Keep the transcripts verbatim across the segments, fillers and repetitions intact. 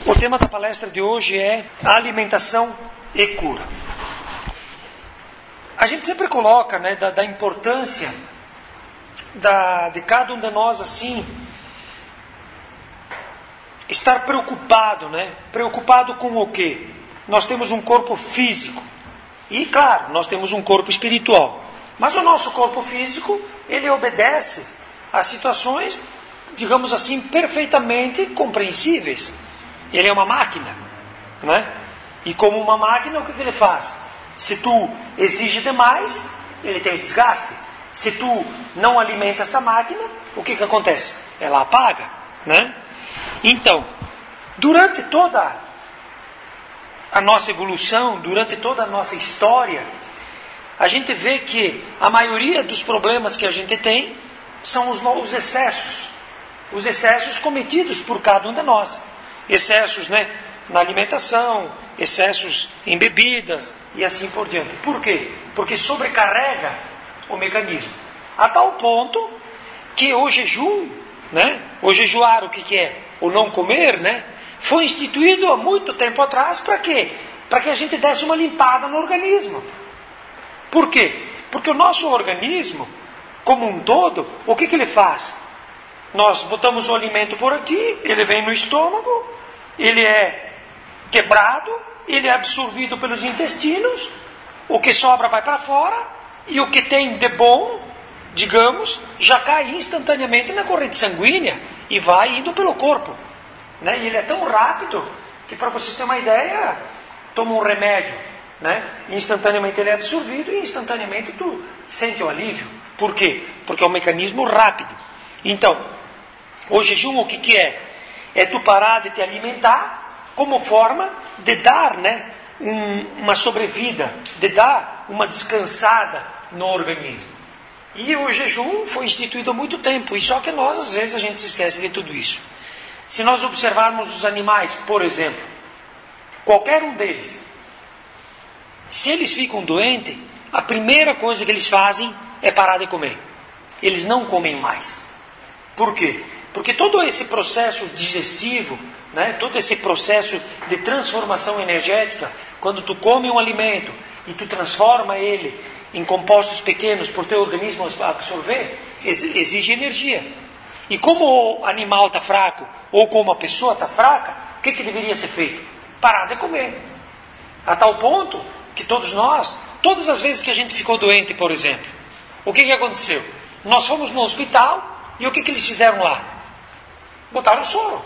O tema da palestra de hoje é alimentação e cura. A gente sempre coloca, né, da, da importância da, de cada um de nós, assim, estar preocupado, né? Preocupado com o quê? Nós temos um corpo físico e, claro, nós temos um corpo espiritual. Mas o nosso corpo físico, ele obedece a situações, digamos assim, perfeitamente compreensíveis. Ele é uma máquina, né? E como uma máquina, o que, que ele faz? Se tu exige demais, ele tem o desgaste. Se tu não alimenta essa máquina, o que, que acontece? Ela apaga, né? Então, durante toda a nossa evolução, durante toda a nossa história, a gente vê que a maioria dos problemas que a gente tem são os, os excessos. Os excessos cometidos por cada um de nós. Excessos, né, na alimentação, excessos em bebidas e assim por diante. Por quê? Porque sobrecarrega o mecanismo. A tal ponto que o jejum, né, o jejuar, o que, que é? O não comer, né, foi instituído há muito tempo atrás para quê? Para que a gente desse uma limpada no organismo. Por quê? Porque o nosso organismo, como um todo, o que, que ele faz? Nós botamos o alimento por aqui, ele vem no estômago, ele é quebrado, ele é absorvido pelos intestinos, o que sobra vai para fora, e o que tem de bom, digamos, já cai instantaneamente na corrente sanguínea e vai indo pelo corpo. Né? E ele é tão rápido que, para vocês terem uma ideia, toma um remédio, né? Instantaneamente ele é absorvido e instantaneamente tu sente o alívio. Por quê? Porque é um mecanismo rápido. Então, o jejum o que, que é? É tu parar de te alimentar como forma de dar, né, um, uma sobrevida, de dar uma descansada no organismo. E o jejum foi instituído há muito tempo, e só que nós, às vezes, a gente se esquece de tudo isso. Se nós observarmos os animais, por exemplo, qualquer um deles, se eles ficam doentes, a primeira coisa que eles fazem é parar de comer. Eles não comem mais. Por quê? Porque todo esse processo digestivo, né, todo esse processo de transformação energética, quando tu come um alimento e tu transforma ele em compostos pequenos para o teu organismo absorver, exige energia. E como o animal está fraco, ou como a pessoa está fraca, o que, que deveria ser feito? Parar de comer. A tal ponto que todos nós, todas as vezes que a gente ficou doente, por exemplo, o que, que aconteceu? Nós fomos no hospital e o que, que eles fizeram lá? Botaram soro.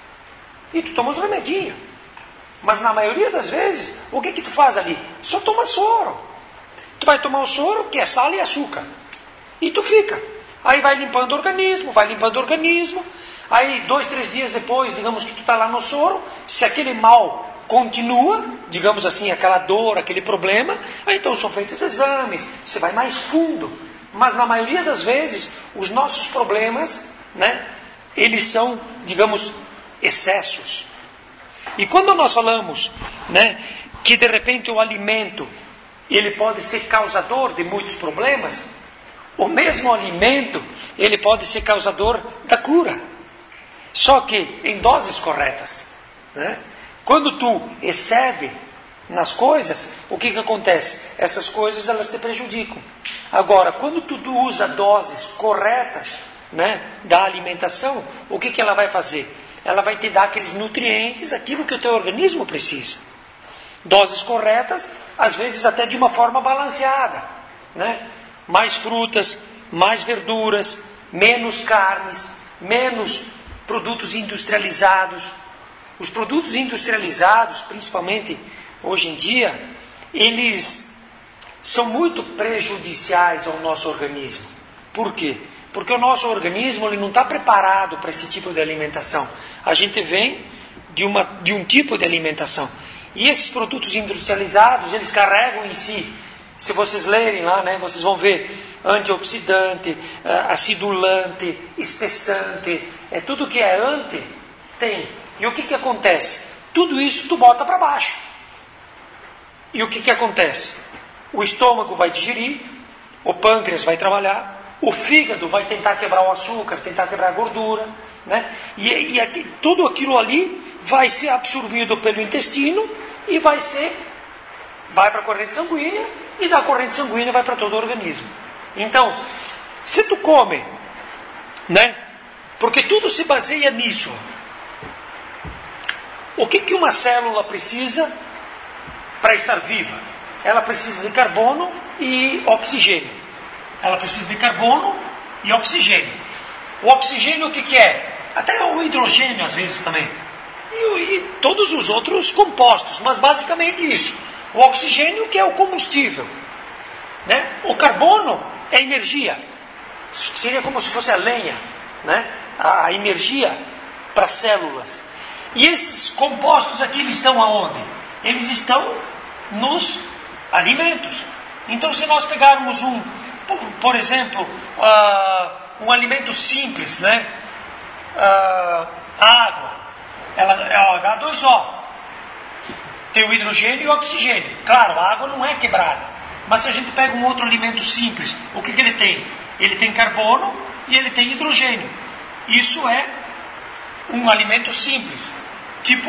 E tu toma os remedinhos. Mas na maioria das vezes, o que, que tu faz ali? Só toma soro. Tu vai tomar o soro, que é sal e açúcar. E tu fica. Aí vai limpando o organismo, vai limpando o organismo. Aí, dois, três dias depois, digamos que tu está lá no soro, se aquele mal continua, digamos assim, aquela dor, aquele problema, aí então são feitos exames, você vai mais fundo. Mas na maioria das vezes, os nossos problemas, né, eles são, digamos, excessos. E quando nós falamos, né, que de repente o alimento, ele pode ser causador de muitos problemas, o mesmo alimento, ele pode ser causador da cura. Só que em doses corretas. Né? Quando tu excede nas coisas, o que, que acontece? Essas coisas, elas te prejudicam. Agora, quando tu, tu usa doses corretas, né, da alimentação, o que, que ela vai fazer? Ela vai te dar aqueles nutrientes, aquilo que o teu organismo precisa. Doses corretas, às vezes até de uma forma balanceada. Né? Mais frutas, mais verduras, menos carnes, menos produtos industrializados. Os produtos industrializados, principalmente hoje em dia, eles são muito prejudiciais ao nosso organismo. Por quê? Porque o nosso organismo ele não está preparado para esse tipo de alimentação. A gente vem de, uma, de um tipo de alimentação. E esses produtos industrializados, eles carregam em si, se vocês lerem lá, né, vocês vão ver antioxidante, acidulante, espessante, é tudo que é anti, tem. E o que, que acontece? Tudo isso tu bota para baixo. E o que, que acontece? O estômago vai digerir, o pâncreas vai trabalhar, o fígado vai tentar quebrar o açúcar, tentar quebrar a gordura, né? E, e aqui, tudo aquilo ali vai ser absorvido pelo intestino e vai ser, vai para a corrente sanguínea, e da corrente sanguínea vai para todo o organismo. Então, se tu come, né? Porque tudo se baseia nisso. O que, que uma célula precisa para estar viva? Ela precisa de carbono e oxigênio. Ela precisa de carbono e oxigênio. O oxigênio o que, que é? Até o hidrogênio às vezes também. E, e todos os outros compostos, mas basicamente isso. O oxigênio que é o combustível, né? O carbono é energia. Seria como se fosse a lenha, né? A, a energia para as células. E esses compostos aqui, eles estão aonde? Eles estão nos alimentos. Então, se nós pegarmos um, por, por exemplo, uh, um alimento simples, né? Uh, água, ela é H dois O. Tem o hidrogênio e o oxigênio. Claro, a água não é quebrada. Mas se a gente pega um outro alimento simples, o que, que ele tem? Ele tem carbono e ele tem hidrogênio. Isso é um alimento simples. Tipo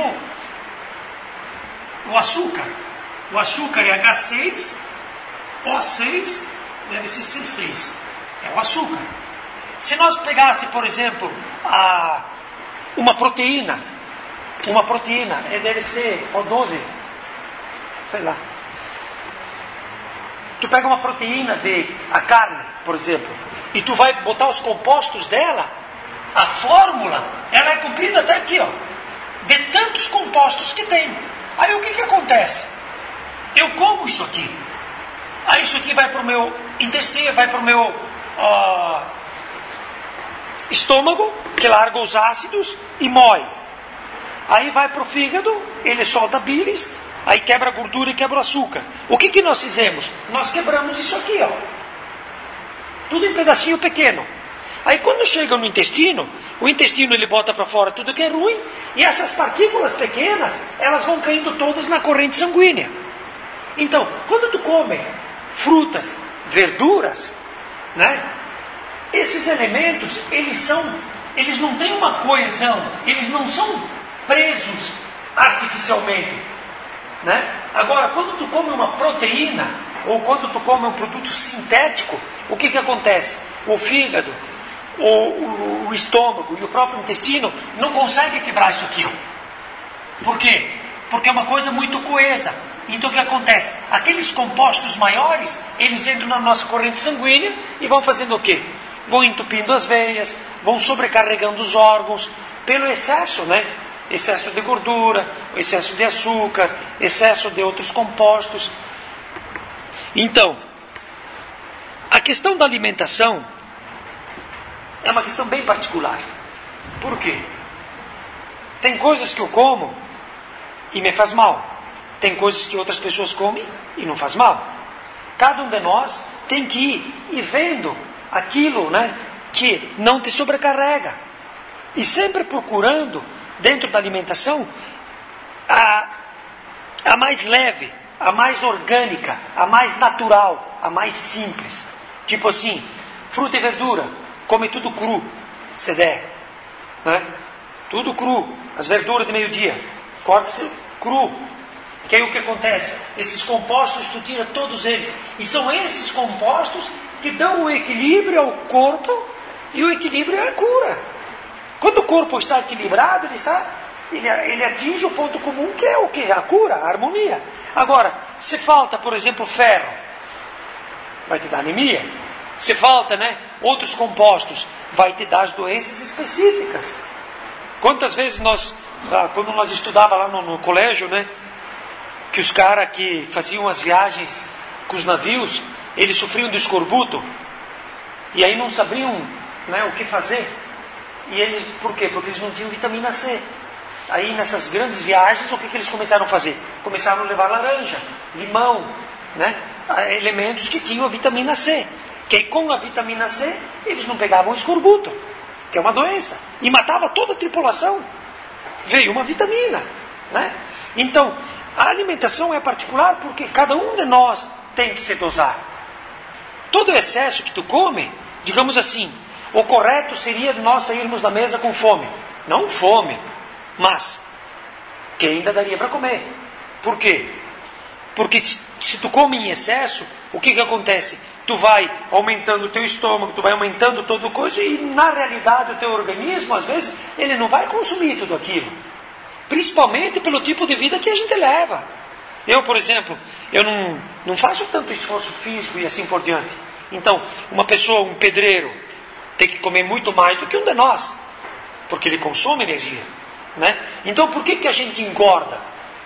o açúcar. O açúcar é H seis, O seis, deve ser C seis. É o açúcar. Se nós pegássemos, por exemplo, a, uma proteína, uma proteína, deve ser O doze, sei lá. Tu pega uma proteína de a carne, por exemplo, e tu vai botar os compostos dela, a fórmula, ela é comprida até aqui, ó, de tantos compostos que tem. Aí o que que acontece? Eu como isso aqui. Aí isso aqui vai para o meu intestino, vai para o meu uh, estômago, que larga os ácidos e moe. Aí vai para o fígado, ele solta bilis, aí quebra a gordura e quebra o açúcar. O que que nós fizemos? Nós quebramos isso aqui, ó. Tudo em pedacinho pequeno. Aí quando chega no intestino, o intestino ele bota para fora tudo que é ruim, e essas partículas pequenas, elas vão caindo todas na corrente sanguínea. Então, quando tu come frutas, verduras, né? Esses elementos, eles são, eles não têm uma coesão, eles não são presos artificialmente, né? Agora, quando tu come uma proteína, ou quando tu come um produto sintético, o que que acontece? O fígado, o, o, o estômago e o próprio intestino não conseguem quebrar isso aqui. Por quê? Porque é uma coisa muito coesa. Então o que acontece? Aqueles compostos maiores, eles entram na nossa corrente sanguínea e vão fazendo o quê? Vão entupindo as veias, vão sobrecarregando os órgãos, pelo excesso, né? Excesso de gordura, excesso de açúcar, excesso de outros compostos. Então, a questão da alimentação é uma questão bem particular. Por quê? Tem coisas que eu como e me faz mal. Tem coisas que outras pessoas comem e não faz mal. Cada um de nós tem que ir e vendo aquilo, né, que não te sobrecarrega. E sempre procurando, dentro da alimentação, a, a mais leve, a mais orgânica, a mais natural, a mais simples. Tipo assim, fruta e verdura, come tudo cru, se der. Né? Tudo cru. As verduras de meio-dia, corta-se cru. Que aí o que acontece? Esses compostos, tu tira todos eles. E são esses compostos que dão o equilíbrio ao corpo, e o equilíbrio é a cura. Quando o corpo está equilibrado, ele, está, ele, ele atinge o ponto comum, que é o quê? A cura, a harmonia. Agora, se falta, por exemplo, ferro, vai te dar anemia. Se falta, né, outros compostos, vai te dar as doenças específicas. Quantas vezes nós, quando nós estudávamos lá no, no colégio, né, que os caras que faziam as viagens com os navios, eles sofriam de escorbuto, e aí não sabiam, né, o que fazer. E eles, por quê? Porque eles não tinham vitamina C. Aí nessas grandes viagens, o que, que eles começaram a fazer? Começaram a levar laranja, limão, né, elementos que tinham a vitamina C. Que aí com a vitamina C, eles não pegavam escorbuto, que é uma doença, e matava toda a tripulação. Veio uma vitamina, né? Então, a alimentação é particular porque cada um de nós tem que se dosar. Todo excesso que tu come, digamos assim, o correto seria nós sairmos da mesa com fome. Não fome, mas que ainda daria para comer. Por quê? Porque se tu come em excesso, o que que acontece? Tu vai aumentando o teu estômago, tu vai aumentando toda coisa, e na realidade o teu organismo, às vezes, ele não vai consumir tudo aquilo. Principalmente pelo tipo de vida que a gente leva. Eu, por exemplo, eu não, não faço tanto esforço físico e assim por diante. Então, uma pessoa, um pedreiro, tem que comer muito mais do que um de nós, porque ele consome energia, né? Então, por que que a gente engorda?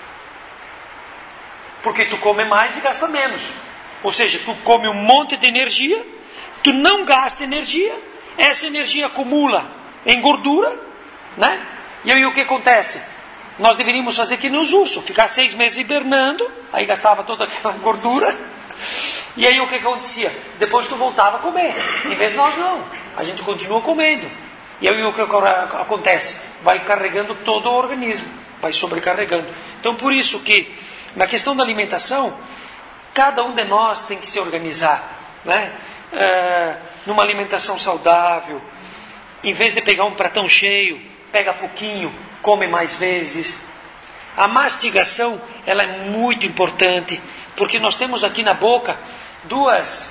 Porque tu come mais e gasta menos. Ou seja, tu come um monte de energia, tu não gasta energia, essa energia acumula em gordura, né? E aí o que acontece? Nós deveríamos fazer que nem os ursos, ficar seis meses hibernando, aí gastava toda aquela gordura, e aí o que acontecia? Depois tu voltava a comer. Em vez de nós não, a gente continua comendo. E aí o que acontece? Vai carregando todo o organismo, vai sobrecarregando. Então por isso que, na questão da alimentação, cada um de nós tem que se organizar, né? É, numa alimentação saudável. Em vez de pegar um pratão cheio, pega pouquinho, come mais vezes. A mastigação, ela é muito importante, porque nós temos aqui na boca duas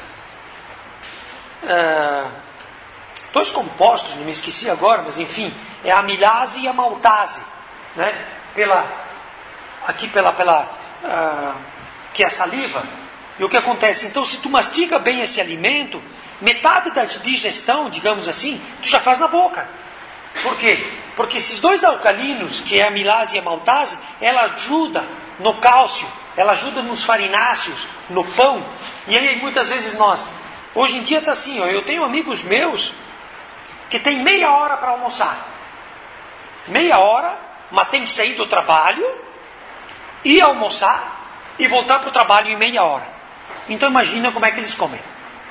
uh, dois compostos, não me esqueci agora, mas enfim, é a amilase e a maltase, né? Pela, aqui pela, pela uh, que é a saliva. E o que acontece? Então, se tu mastiga bem esse alimento, metade da digestão, digamos assim, tu já faz na boca. Por quê? Porque esses dois alcalinos, que é a amilase e a maltase, ela ajuda no cálcio, ela ajuda nos farináceos, no pão. E aí muitas vezes nós, hoje em dia está assim, ó, eu tenho amigos meus que tem meia hora para almoçar. Meia hora, mas tem que sair do trabalho, ir almoçar e voltar para o trabalho em meia hora. Então imagina como é que eles comem.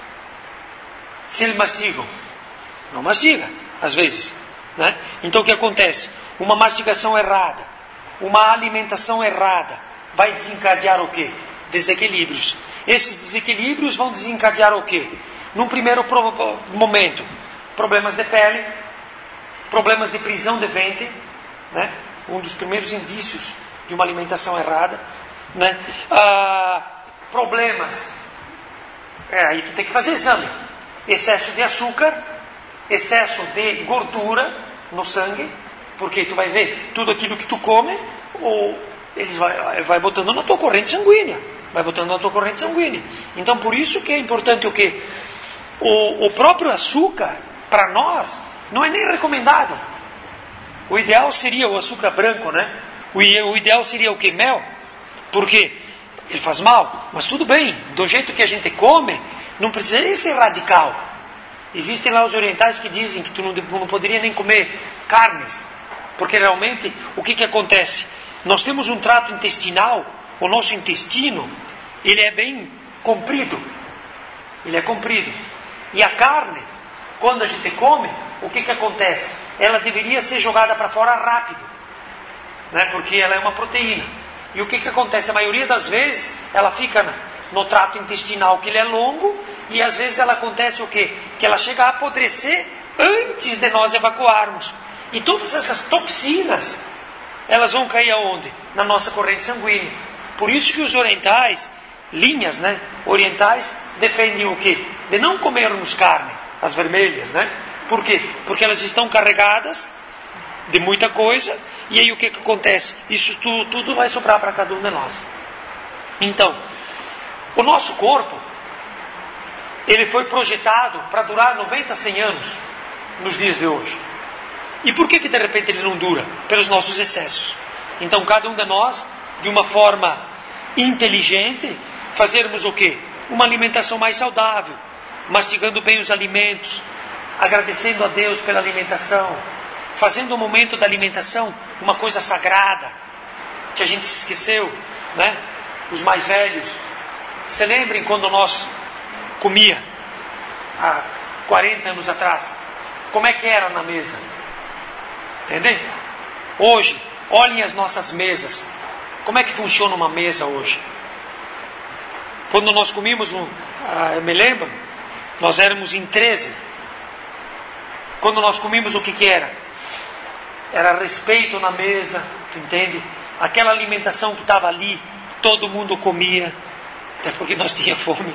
Se eles mastigam, não mastiga, às vezes. Né? Então o que acontece? Uma mastigação errada, uma alimentação errada, vai desencadear o quê? Desequilíbrios. Esses desequilíbrios vão desencadear o quê? Num primeiro pro- momento, problemas de pele, problemas de prisão de ventre, né? Um dos primeiros indícios de uma alimentação errada, né? Ah, problemas, é, aí tu tem que fazer exame, excesso de açúcar, excesso de gordura no sangue, porque tu vai ver tudo aquilo que tu come, ou eles vai, vai botando na tua corrente sanguínea, vai botando na tua corrente sanguínea. Então por isso que é importante o quê? O, o próprio açúcar, para nós, não é nem recomendado. O ideal seria o açúcar branco, né? O, o ideal seria o quê? Mel, porque ele faz mal, mas tudo bem, do jeito que a gente come, não precisa ser radical. Existem lá os orientais que dizem que tu não, não poderia nem comer carnes, porque realmente o que, que acontece? Nós temos um trato intestinal, o nosso intestino, ele é bem comprido, ele é comprido, e a carne, quando a gente come, o que, que acontece? Ela deveria ser jogada para fora rápido, né? Porque ela é uma proteína, e o que, que acontece? A maioria das vezes ela fica no trato intestinal, que ele é longo, e às vezes ela acontece o quê? Que ela chega a apodrecer antes de nós evacuarmos. E todas essas toxinas, elas vão cair aonde? Na nossa corrente sanguínea. Por isso que os orientais, linhas, né, orientais, defendem o quê? De não comermos carne, as vermelhas, né? Por quê? Porque elas estão carregadas de muita coisa, e aí o que, que acontece? Isso tudo, tudo vai sobrar para cada um de nós. Então, o nosso corpo, ele foi projetado para durar noventa, cem anos nos dias de hoje. E por que que de repente ele não dura? Pelos nossos excessos. Então cada um de nós, de uma forma inteligente, fazermos o quê? Uma alimentação mais saudável, mastigando bem os alimentos, agradecendo a Deus pela alimentação, fazendo o momento da alimentação uma coisa sagrada, que a gente se esqueceu, né? Os mais velhos, se lembrem quando nós comia há quarenta anos atrás, como é que era na mesa? Entendem? Hoje, olhem as nossas mesas. Como é que funciona uma mesa hoje? Quando nós comíamos, um, ah, eu me lembro, nós éramos em treze. Quando nós comíamos, o que que era? Era respeito na mesa, tu entende? aquela alimentação que estava ali, todo mundo comia, até porque nós tínhamos fome.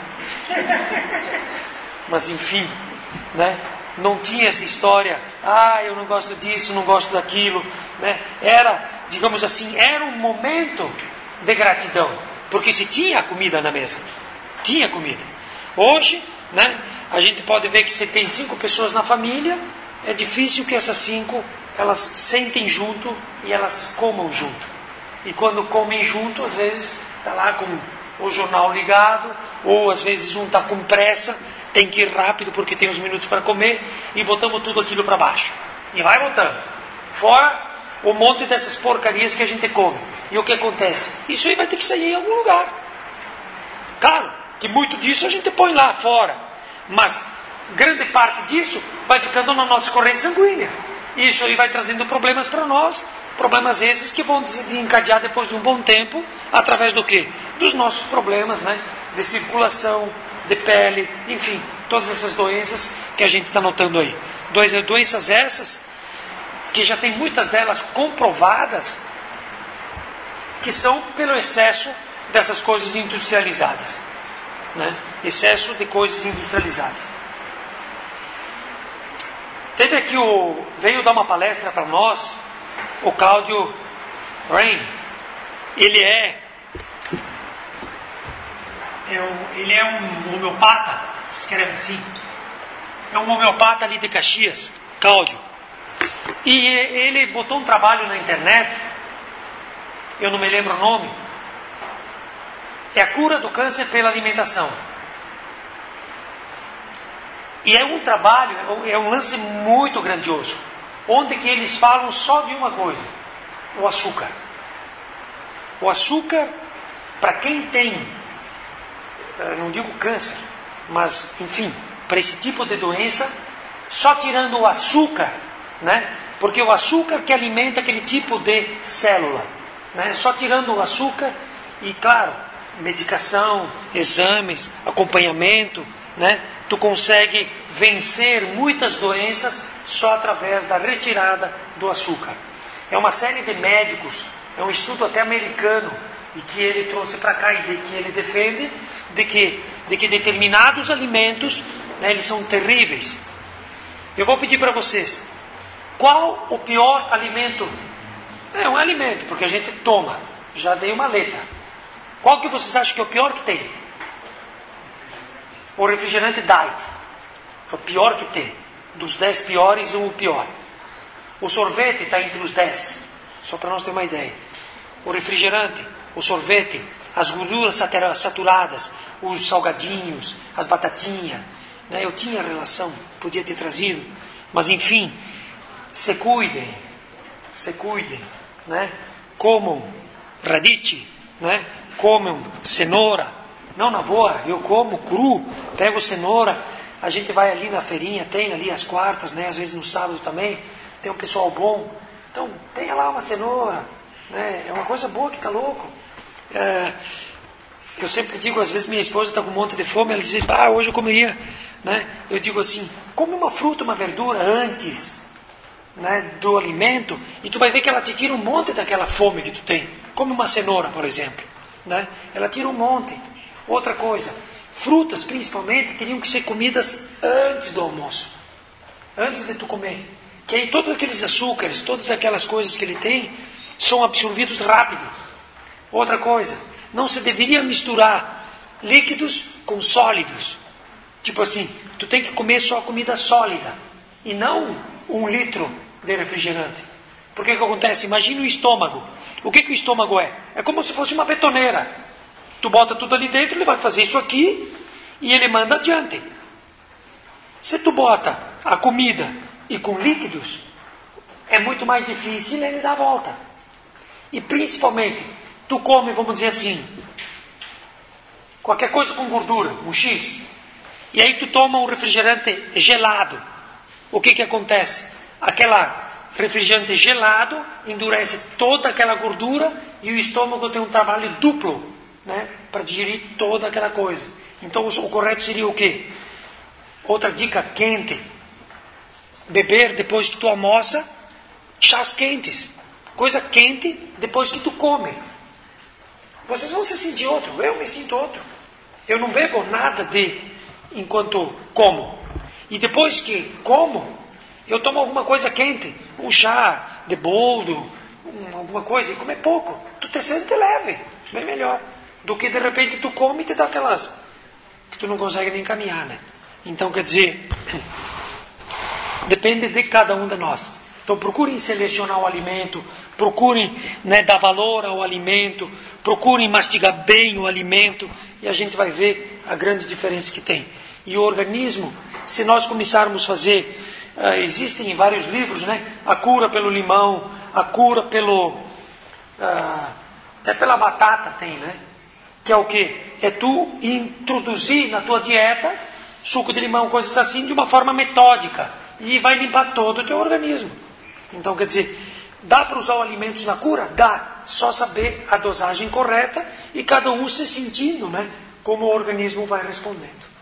Mas enfim, né? Não tinha essa história, ah, eu não gosto disso, não gosto daquilo, né? Era, digamos assim, era um momento de gratidão, porque se tinha comida na mesa, tinha comida. Hoje, né, a gente pode ver que se tem cinco pessoas na família, é difícil que essas cinco, elas sentem junto e elas comam junto. E quando comem junto, às vezes, está lá com o jornal ligado, ou às vezes um está com pressa, tem que ir rápido porque tem uns minutos para comer, e botamos tudo aquilo para baixo. E vai botando. Fora o monte dessas porcarias que a gente come. E o que acontece? Isso aí vai ter que sair em algum lugar. Claro, que muito disso a gente põe lá fora. Mas grande parte disso vai ficando na nossa corrente sanguínea. E isso aí vai trazendo problemas para nós. Problemas esses que vão desencadear depois de um bom tempo, através do quê? Dos nossos problemas, né? De circulação, de pele, enfim, todas essas doenças que a gente está notando aí. Doenças essas, que já tem muitas delas comprovadas, que são pelo excesso dessas coisas industrializadas, né? Excesso de coisas industrializadas. Teve aqui o... veio dar uma palestra para nós, o Claudio Rain. Ele é... É um, ele é um homeopata, se escreve assim. É um homeopata ali de Caxias, Cláudio. E ele botou um trabalho na internet, eu não me lembro o nome. É a cura do câncer pela alimentação. E é um trabalho, é um lance muito grandioso, onde que eles falam só de uma coisa: o açúcar. O açúcar, para quem tem, não digo câncer, mas, enfim, para esse tipo de doença, só tirando o açúcar, né? Porque o açúcar que alimenta aquele tipo de célula, né? Só tirando o açúcar e, claro, medicação, exames, acompanhamento, né? Tu consegue vencer muitas doenças só através da retirada do açúcar. É uma série de médicos, é um estudo até americano, e que ele trouxe para cá e de que ele defende de que, de que determinados alimentos, né, eles são terríveis. Eu vou pedir para vocês, qual o pior alimento? É um alimento, porque a gente toma, já dei uma letra. Qual que vocês acham que é o pior que tem? O refrigerante diet. É o pior que tem. Dos dez piores, o pior. O sorvete está entre os dez. Só para nós ter uma ideia. O refrigerante, o sorvete, as gorduras saturadas, os salgadinhos, as batatinhas. Né? Eu tinha relação, podia ter trazido. Mas enfim, se cuidem. Se cuidem. Né? Comam radice, né? Comam cenoura. Não, na boa, eu como cru, pego cenoura, a gente vai ali na feirinha, tem ali as quartas, né? Às vezes no sábado também, tem um pessoal bom, então tem lá uma cenoura, né? É uma coisa boa que tá louco. É, eu sempre digo, às vezes minha esposa está com um monte de fome, ela diz, ah, hoje eu comeria, né? Eu digo assim, come uma fruta, uma verdura antes, né, do alimento, e tu vai ver que ela te tira um monte daquela fome que tu tem. Come uma cenoura, por exemplo, né? Ela tira um monte. Outra coisa, frutas principalmente teriam que ser comidas antes do almoço, antes de tu comer, que aí todos aqueles açúcares, todas aquelas coisas que ele tem são absorvidos rápido. Outra coisa, não se deveria misturar líquidos com sólidos. Tipo assim, tu tem que comer só comida sólida e não um litro de refrigerante. Porque que acontece? Imagina o estômago. O que, que o estômago é? É como se fosse uma betoneira. Tu bota tudo ali dentro, ele vai fazer isso aqui e ele manda adiante. Se tu bota a comida e com líquidos, é muito mais difícil ele dar a volta. E principalmente, tu come, vamos dizer assim, qualquer coisa com gordura, um X, e aí tu toma um refrigerante gelado. O que que acontece? Aquela refrigerante gelado endurece toda aquela gordura e o estômago tem um trabalho duplo, né, para digerir toda aquela coisa. Então o correto seria o quê? Outra dica quente: beber depois que tu almoça chás quentes. coisa quente depois que tu come. Vocês vão se sentir outro, eu me sinto outro. Eu não bebo nada de enquanto como. E depois que como, eu tomo alguma coisa quente, um chá de boldo, um, alguma coisa, e comer pouco. Tu te sente leve, bem melhor. Do que de repente tu come e te dá aquelas que tu não consegue nem caminhar, né? Então, quer dizer, depende de cada um de nós. Então, procurem selecionar o alimento, procurem, né, dar valor ao alimento, procurem mastigar bem o alimento, e a gente vai ver a grande diferença que tem. E o organismo, se nós começarmos a fazer, uh, existem vários livros, né? A cura pelo limão, a cura pelo... Uh, até pela batata tem, né? Que é o quê? É tu introduzir na tua dieta suco de limão, coisas assim, de uma forma metódica. E vai limpar todo o teu organismo. Então, quer dizer, dá para usar alimentos na cura? Dá. Só saber a dosagem correta e cada um se sentindo, né? Como o organismo vai respondendo.